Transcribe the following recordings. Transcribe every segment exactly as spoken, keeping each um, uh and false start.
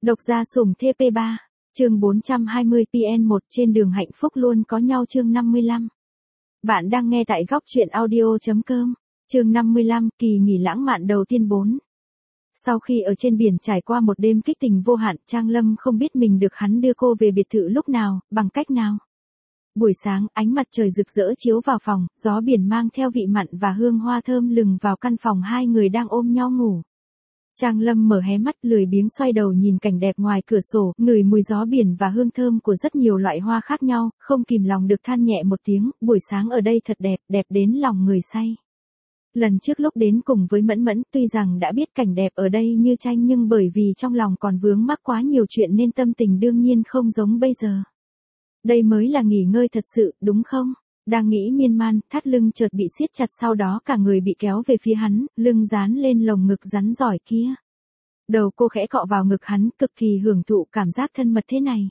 Độc gia sủng thê pê ba, chương bốn trăm hai mươi pê en một trên đường hạnh phúc luôn có nhau chương năm mươi lăm. Bạn đang nghe tại góc truyện audio.com, chương năm mươi lăm, kỳ nghỉ lãng mạn đầu tiên bốn. Sau khi ở trên biển trải qua một đêm kích tình vô hạn, Trang Lâm không biết mình được hắn đưa cô về biệt thự lúc nào, bằng cách nào. Buổi sáng, ánh mặt trời rực rỡ chiếu vào phòng, gió biển mang theo vị mặn và hương hoa thơm lừng vào căn phòng hai người đang ôm nhau ngủ. Trang Lâm mở hé mắt lười biếng xoay đầu nhìn cảnh đẹp ngoài cửa sổ, ngửi mùi gió biển và hương thơm của rất nhiều loại hoa khác nhau, không kìm lòng được than nhẹ một tiếng, buổi sáng ở đây thật đẹp, đẹp đến lòng người say. Lần trước lúc đến cùng với Mẫn Mẫn, tuy rằng đã biết cảnh đẹp ở đây như tranh nhưng bởi vì trong lòng còn vướng mắc quá nhiều chuyện nên tâm tình đương nhiên không giống bây giờ. Đây mới là nghỉ ngơi thật sự, đúng không? Đang nghĩ miên man, thắt lưng chợt bị siết chặt sau đó cả người bị kéo về phía hắn, lưng dán lên lồng ngực rắn giỏi kia. Đầu cô khẽ cọ vào ngực hắn, cực kỳ hưởng thụ cảm giác thân mật thế này.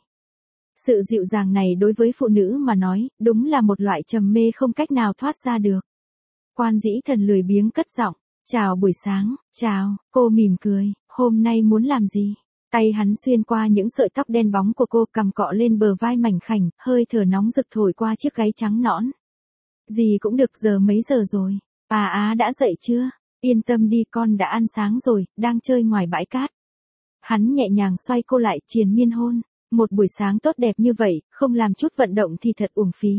Sự dịu dàng này đối với phụ nữ mà nói, đúng là một loại trầm mê không cách nào thoát ra được. Quan Dĩ Thần lười biếng cất giọng, chào buổi sáng, chào, cô mỉm cười, hôm nay muốn làm gì? Tay hắn xuyên qua những sợi tóc đen bóng của cô, cằm cọ lên bờ vai mảnh khảnh, hơi thở nóng rực thổi qua chiếc gáy trắng nõn. Gì cũng được, giờ mấy giờ rồi? À á đã dậy chưa? Yên tâm đi, con đã ăn sáng rồi, đang chơi ngoài bãi cát. Hắn nhẹ nhàng xoay cô lại, triền miên hôn. Một buổi sáng tốt đẹp như vậy, không làm chút vận động thì thật uổng phí.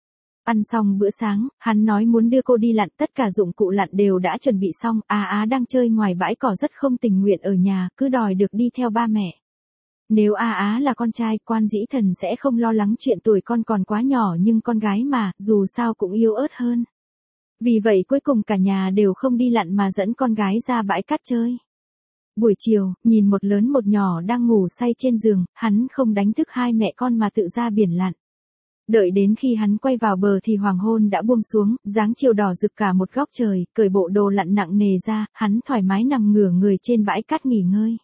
Ăn xong bữa sáng, hắn nói muốn đưa cô đi lặn, tất cả dụng cụ lặn đều đã chuẩn bị xong, Á Á đang chơi ngoài bãi cỏ rất không tình nguyện ở nhà, cứ đòi được đi theo ba mẹ. Nếu Á Á là con trai, Quan Dĩ Thần sẽ không lo lắng chuyện tuổi con còn quá nhỏ, nhưng con gái mà, dù sao cũng yếu ớt hơn. Vì vậy cuối cùng cả nhà đều không đi lặn mà dẫn con gái ra bãi cát chơi. Buổi chiều, nhìn một lớn một nhỏ đang ngủ say trên giường, hắn không đánh thức hai mẹ con mà tự ra biển lặn. Đợi đến khi hắn quay vào bờ thì hoàng hôn đã buông xuống, dáng chiều đỏ rực cả một góc trời, cởi bộ đồ lặn nặng nề ra, hắn thoải mái nằm ngửa người trên bãi cát nghỉ ngơi.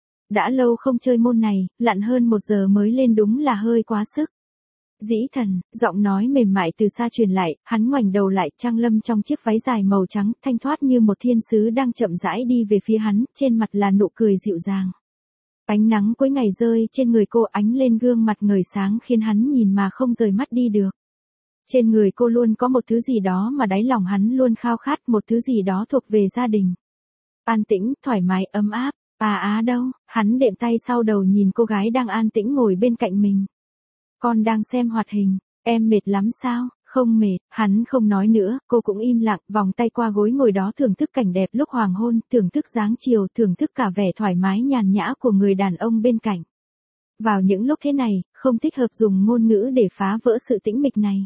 Đã lâu không chơi môn này, lặn hơn một giờ mới lên đúng là hơi quá sức. Dĩ Thần, giọng nói mềm mại từ xa truyền lại, hắn ngoảnh đầu lại, Trang Lâm trong chiếc váy dài màu trắng, thanh thoát như một thiên sứ đang chậm rãi đi về phía hắn, trên mặt là nụ cười dịu dàng. Ánh nắng cuối ngày rơi trên người cô, ánh lên gương mặt ngời sáng khiến hắn nhìn mà không rời mắt đi được. Trên người cô luôn có một thứ gì đó mà đáy lòng hắn luôn khao khát, một thứ gì đó thuộc về gia đình. An tĩnh, thoải mái, ấm áp. À á đâu? Hắn đệm tay sau đầu nhìn cô gái đang an tĩnh ngồi bên cạnh mình. Con đang xem hoạt hình, em mệt lắm sao? Không mệt, hắn không nói nữa, cô cũng im lặng, vòng tay qua gối ngồi đó thưởng thức cảnh đẹp lúc hoàng hôn, thưởng thức dáng chiều, thưởng thức cả vẻ thoải mái nhàn nhã của người đàn ông bên cạnh. Vào những lúc thế này, không thích hợp dùng ngôn ngữ để phá vỡ sự tĩnh mịch này.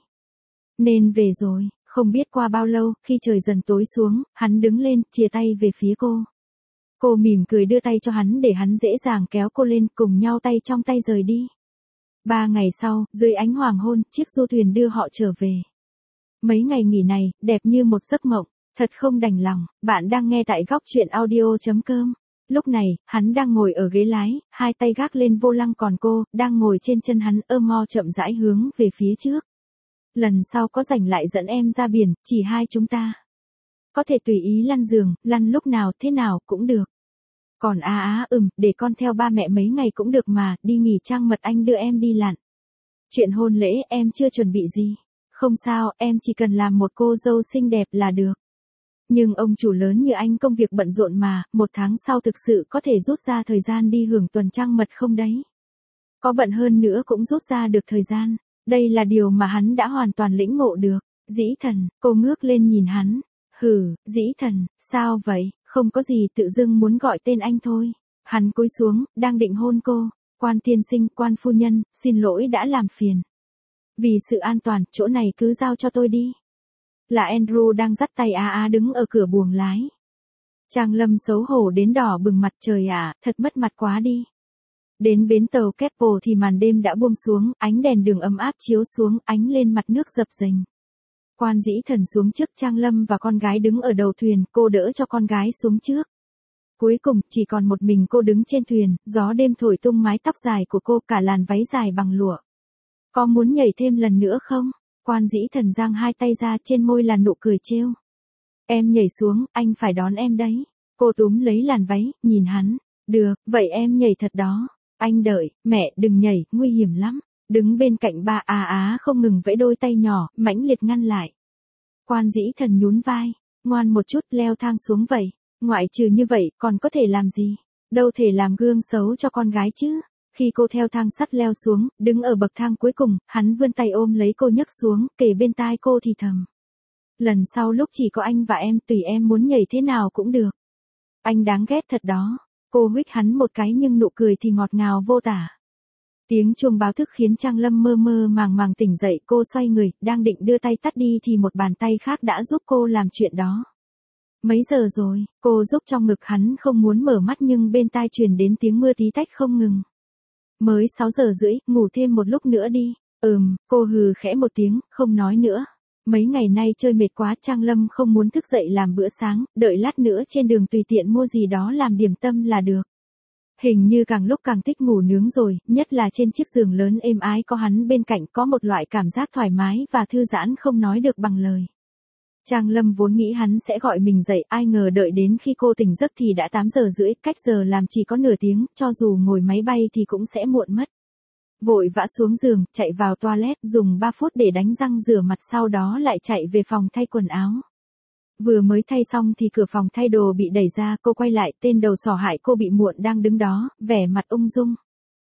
Nên về rồi, không biết qua bao lâu, khi trời dần tối xuống, hắn đứng lên, chìa tay về phía cô. Cô mỉm cười đưa tay cho hắn để hắn dễ dàng kéo cô lên, cùng nhau tay trong tay rời đi. Ba ngày sau, dưới ánh hoàng hôn, chiếc du thuyền đưa họ trở về. Mấy ngày nghỉ này, đẹp như một giấc mộng, thật không đành lòng. Bạn đang nghe tại góc truyện audio.com. Lúc này, hắn đang ngồi ở ghế lái, hai tay gác lên vô lăng, còn cô, đang ngồi trên chân hắn, ôm mo chậm rãi hướng về phía trước. Lần sau có rảnh lại dẫn em ra biển, chỉ hai chúng ta. Có thể tùy ý lăn giường, lăn lúc nào thế nào cũng được. Còn á á, ừm, để con theo ba mẹ mấy ngày cũng được mà, đi nghỉ trang mật anh đưa em đi lặn. Chuyện hôn lễ em chưa chuẩn bị gì. Không sao, em chỉ cần làm một cô dâu xinh đẹp là được. Nhưng ông chủ lớn như anh công việc bận rộn mà, một tháng sau thực sự có thể rút ra thời gian đi hưởng tuần trăng mật không đấy? Có bận hơn nữa cũng rút ra được thời gian. Đây là điều mà hắn đã hoàn toàn lĩnh ngộ được. Dĩ Thần, cô ngước lên nhìn hắn. Hừ, Dĩ Thần, sao vậy? Không có gì, tự dưng muốn gọi tên anh thôi. Hắn cúi xuống, đang định hôn cô. Quan tiên sinh, Quan phu nhân, xin lỗi đã làm phiền. Vì sự an toàn, chỗ này cứ giao cho tôi đi. Là Andrew đang dắt tay Á Á đứng ở cửa buồng lái. Trang Lâm xấu hổ đến đỏ bừng mặt, trời ạ, thật mất mặt quá đi. Đến bến tàu Keppel thì màn đêm đã buông xuống, ánh đèn đường ấm áp chiếu xuống, ánh lên mặt nước dập dềnh. Quan Dĩ Thần xuống trước, Trang Lâm và con gái đứng ở đầu thuyền, cô đỡ cho con gái xuống trước. Cuối cùng, chỉ còn một mình cô đứng trên thuyền, gió đêm thổi tung mái tóc dài của cô, cả làn váy dài bằng lụa. Có muốn nhảy thêm lần nữa không? Quan Dĩ Thần giang hai tay ra, trên môi là nụ cười trêu. Em nhảy xuống, anh phải đón em đấy. Cô túm lấy làn váy, nhìn hắn. Được, vậy em nhảy thật đó. Anh đợi, mẹ đừng nhảy, nguy hiểm lắm. Đứng bên cạnh ba Á Á không ngừng vẫy đôi tay nhỏ, mãnh liệt ngăn lại. Quan Dĩ Thần nhún vai, ngoan một chút leo thang xuống vậy. Ngoại trừ như vậy còn có thể làm gì? Đâu thể làm gương xấu cho con gái chứ. Khi cô theo thang sắt leo xuống, đứng ở bậc thang cuối cùng, hắn vươn tay ôm lấy cô nhấc xuống, kề bên tai cô thì thầm. Lần sau lúc chỉ có anh và em tùy em muốn nhảy thế nào cũng được. Anh đáng ghét thật đó. Cô huých hắn một cái nhưng nụ cười thì ngọt ngào vô tả. Tiếng chuông báo thức khiến Trang Lâm mơ mơ màng màng tỉnh dậy, cô xoay người, đang định đưa tay tắt đi thì một bàn tay khác đã giúp cô làm chuyện đó. Mấy giờ rồi, cô giúp trong ngực hắn không muốn mở mắt nhưng bên tai truyền đến tiếng mưa tí tách không ngừng. Mới sáu giờ rưỡi, ngủ thêm một lúc nữa đi. Ừm, cô hừ khẽ một tiếng, không nói nữa. Mấy ngày nay chơi mệt quá, Trang Lâm không muốn thức dậy làm bữa sáng, đợi lát nữa trên đường tùy tiện mua gì đó làm điểm tâm là được. Hình như càng lúc càng thích ngủ nướng rồi, nhất là trên chiếc giường lớn êm ái có hắn bên cạnh, có một loại cảm giác thoải mái và thư giãn không nói được bằng lời. Trang Lâm vốn nghĩ hắn sẽ gọi mình dậy, ai ngờ đợi đến khi cô tỉnh giấc thì đã tám giờ rưỡi, cách giờ làm chỉ có nửa tiếng, cho dù ngồi máy bay thì cũng sẽ muộn mất. Vội vã xuống giường, chạy vào toilet, dùng ba phút để đánh răng rửa mặt, sau đó lại chạy về phòng thay quần áo. Vừa mới thay xong thì cửa phòng thay đồ bị đẩy ra, cô quay lại, tên đầu sỏ hại cô bị muộn đang đứng đó, vẻ mặt ung dung.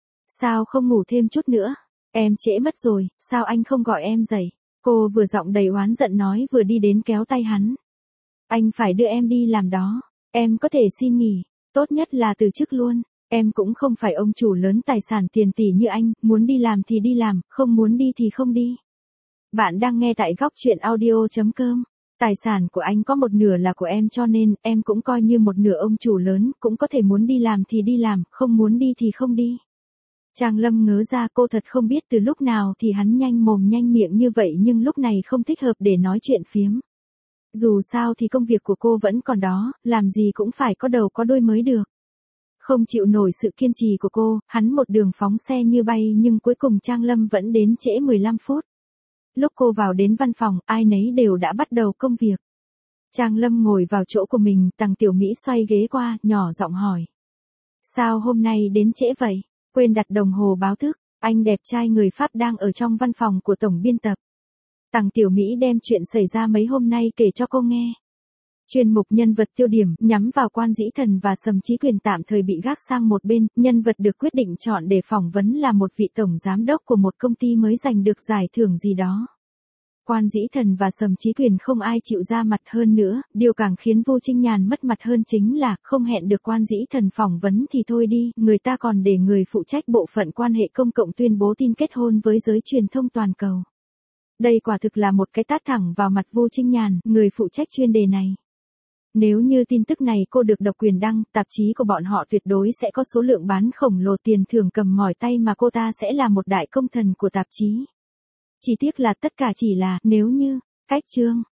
Sao không ngủ thêm chút nữa? Em trễ mất rồi, sao anh không gọi em dậy? Cô vừa giọng đầy oán giận nói vừa đi đến kéo tay hắn. Anh phải đưa em đi làm đó, em có thể xin nghỉ, tốt nhất là từ chức luôn. Em cũng không phải ông chủ lớn tài sản tiền tỷ như anh, muốn đi làm thì đi làm, không muốn đi thì không đi. Bạn đang nghe tại góc truyện audio chấm com. Tài sản của anh có một nửa là của em cho nên em cũng coi như một nửa ông chủ lớn, cũng có thể muốn đi làm thì đi làm, không muốn đi thì không đi. Trang Lâm ngớ ra, cô thật không biết từ lúc nào thì hắn nhanh mồm nhanh miệng như vậy nhưng lúc này không thích hợp để nói chuyện phiếm. Dù sao thì công việc của cô vẫn còn đó, làm gì cũng phải có đầu có đuôi mới được. Không chịu nổi sự kiên trì của cô, hắn một đường phóng xe như bay nhưng cuối cùng Trang Lâm vẫn đến trễ mười lăm phút. Lúc cô vào đến văn phòng, ai nấy đều đã bắt đầu công việc. Trang Lâm ngồi vào chỗ của mình, Tằng Tiểu Mỹ xoay ghế qua, nhỏ giọng hỏi. Sao hôm nay đến trễ vậy? Quên đặt đồng hồ báo thức, anh đẹp trai người Pháp đang ở trong văn phòng của tổng biên tập. Tằng Tiểu Mỹ đem chuyện xảy ra mấy hôm nay kể cho cô nghe. Chuyên mục nhân vật tiêu điểm nhắm vào Quan Dĩ Thần và Sầm Chí Quyền tạm thời bị gác sang một bên, nhân vật được quyết định chọn để phỏng vấn là một vị tổng giám đốc của một công ty mới giành được giải thưởng gì đó. Quan Dĩ Thần và Sầm Chí Quyền không ai chịu ra mặt hơn nữa, điều càng khiến Vu Trinh Nhàn mất mặt hơn chính là không hẹn được Quan Dĩ Thần phỏng vấn thì thôi đi, người ta còn để người phụ trách bộ phận quan hệ công cộng tuyên bố tin kết hôn với giới truyền thông toàn cầu. Đây quả thực là một cái tát thẳng vào mặt Vu Trinh Nhàn, người phụ trách chuyên đề này. Nếu như tin tức này cô được độc quyền đăng, tạp chí của bọn họ tuyệt đối sẽ có số lượng bán khổng lồ, tiền thưởng cầm mỏi tay mà cô ta sẽ là một đại công thần của tạp chí. Chỉ tiếc là tất cả chỉ là nếu như, cách chương.